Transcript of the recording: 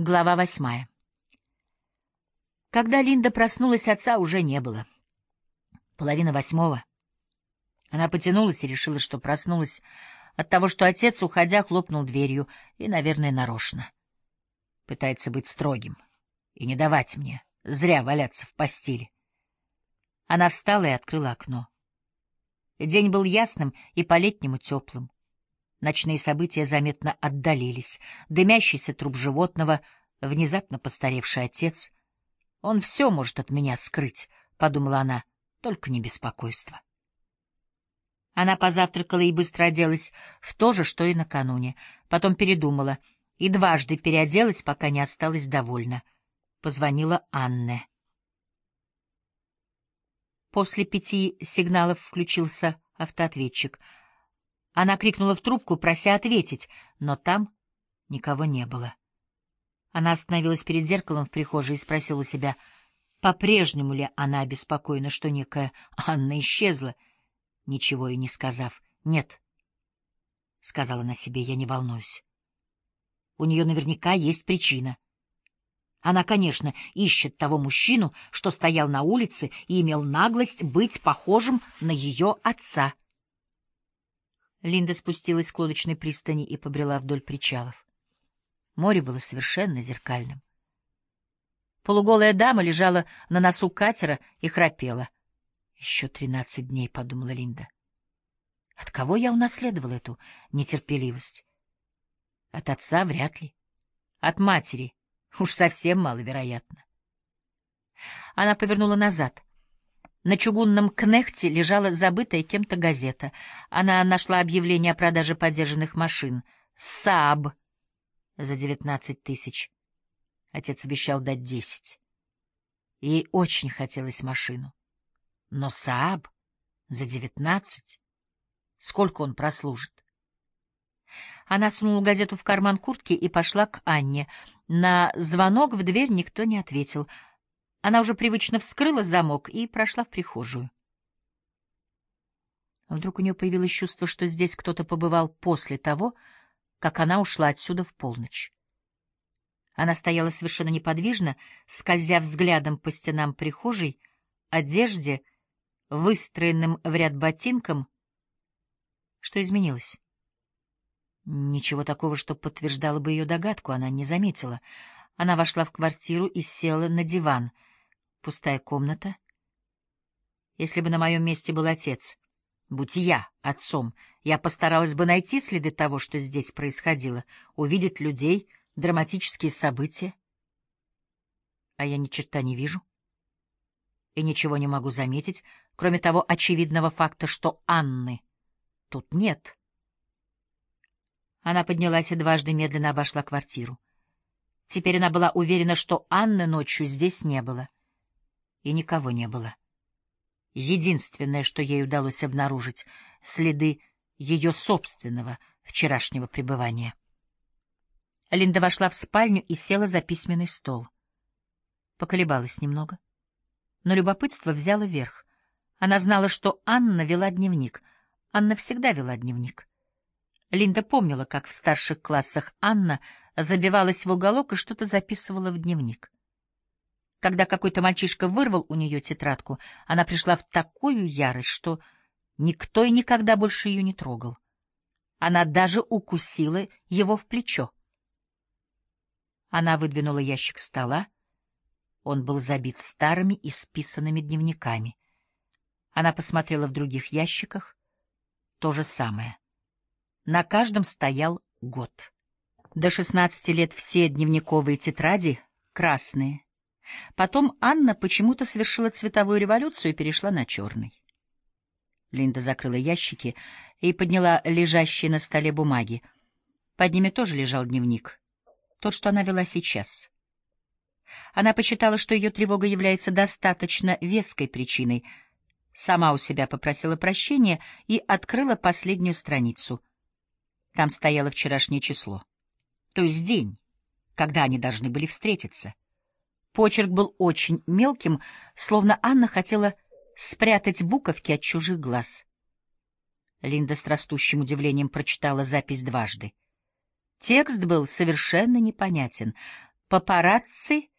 Глава 8. Когда Линда проснулась, отца уже не было. 7:30. Она потянулась и решила, что проснулась от того, что отец, уходя, хлопнул дверью, и, наверное, нарочно. Пытается быть строгим и не давать мне зря валяться в постели. Она встала и открыла окно. День был ясным и по-летнему теплым. Ночные события заметно отдалились. Дымящийся труп животного, внезапно постаревший отец. «Он все может от меня скрыть», — подумала она, — «только не беспокойство». Она позавтракала и быстро оделась в то же, что и накануне. Потом передумала и дважды переоделась, пока не осталась довольна. Позвонила Анне. После 5 сигналов включился автоответчик. Она крикнула в трубку, прося ответить, но там никого не было. Она остановилась перед зеркалом в прихожей и спросила у себя, по-прежнему ли она обеспокоена, что некая Анна исчезла, ничего и не сказав. «Нет», — сказала она себе, — «я не волнуюсь. У нее наверняка есть причина. Она, конечно, ищет того мужчину, что стоял на улице и имел наглость быть похожим на ее отца». Линда спустилась к лодочной пристани и побрела вдоль причалов. Море было совершенно зеркальным. Полуголая дама лежала на носу катера и храпела. «Еще 13 дней», — подумала Линда. От кого я унаследовала эту нетерпеливость? От отца вряд ли. От матери уж совсем маловероятно. Она повернула назад. На чугунном кнехте лежала забытая кем-то газета. Она нашла объявление о продаже подержанных машин. «Сааб» за 19 тысяч. Отец обещал дать 10. Ей очень хотелось машину. Но «Сааб» за 19? Сколько он прослужит? Она сунула газету в карман куртки и пошла к Анне. На звонок в дверь никто не ответил. Она уже привычно вскрыла замок и прошла в прихожую. Вдруг у нее появилось чувство, что здесь кто-то побывал после того, как она ушла отсюда в полночь. Она стояла совершенно неподвижно, скользя взглядом по стенам прихожей, одежде, выстроенным в ряд ботинкам. Что изменилось? Ничего такого, что подтверждало бы ее догадку, она не заметила. Она вошла в квартиру и села на диван. Пустая комната. Если бы на моем месте был отец, будь я отцом, я постаралась бы найти следы того, что здесь происходило, увидеть людей, драматические события. А я ни черта не вижу и ничего не могу заметить, кроме того очевидного факта, что Анны тут нет. Она поднялась и дважды медленно обошла квартиру. Теперь она была уверена, что Анны ночью здесь не было. И никого не было. Единственное, что ей удалось обнаружить — следы ее собственного вчерашнего пребывания. Линда вошла в спальню и села за письменный стол. Поколебалась немного. Но любопытство взяло верх. Она знала, что Анна вела дневник. Анна всегда вела дневник. Линда помнила, как в старших классах Анна забивалась в уголок и что-то записывала в дневник. Когда какой-то мальчишка вырвал у нее тетрадку, она пришла в такую ярость, что никто и никогда больше ее не трогал. Она даже укусила его в плечо. Она выдвинула ящик стола. Он был забит старыми исписанными дневниками. Она посмотрела в других ящиках. То же самое. На каждом стоял год. До 16 лет все дневниковые тетради красные. Потом Анна почему-то совершила цветовую революцию и перешла на черный. Линда закрыла ящики и подняла лежащие на столе бумаги. Под ними тоже лежал дневник, тот, что она вела сейчас. Она посчитала, что ее тревога является достаточно веской причиной. Сама у себя попросила прощения и открыла последнюю страницу. Там стояло вчерашнее число, то есть день, когда они должны были встретиться. Почерк был очень мелким, словно Анна хотела спрятать буковки от чужих глаз. Линда с растущим удивлением прочитала запись дважды. Текст был совершенно непонятен. «Папарацци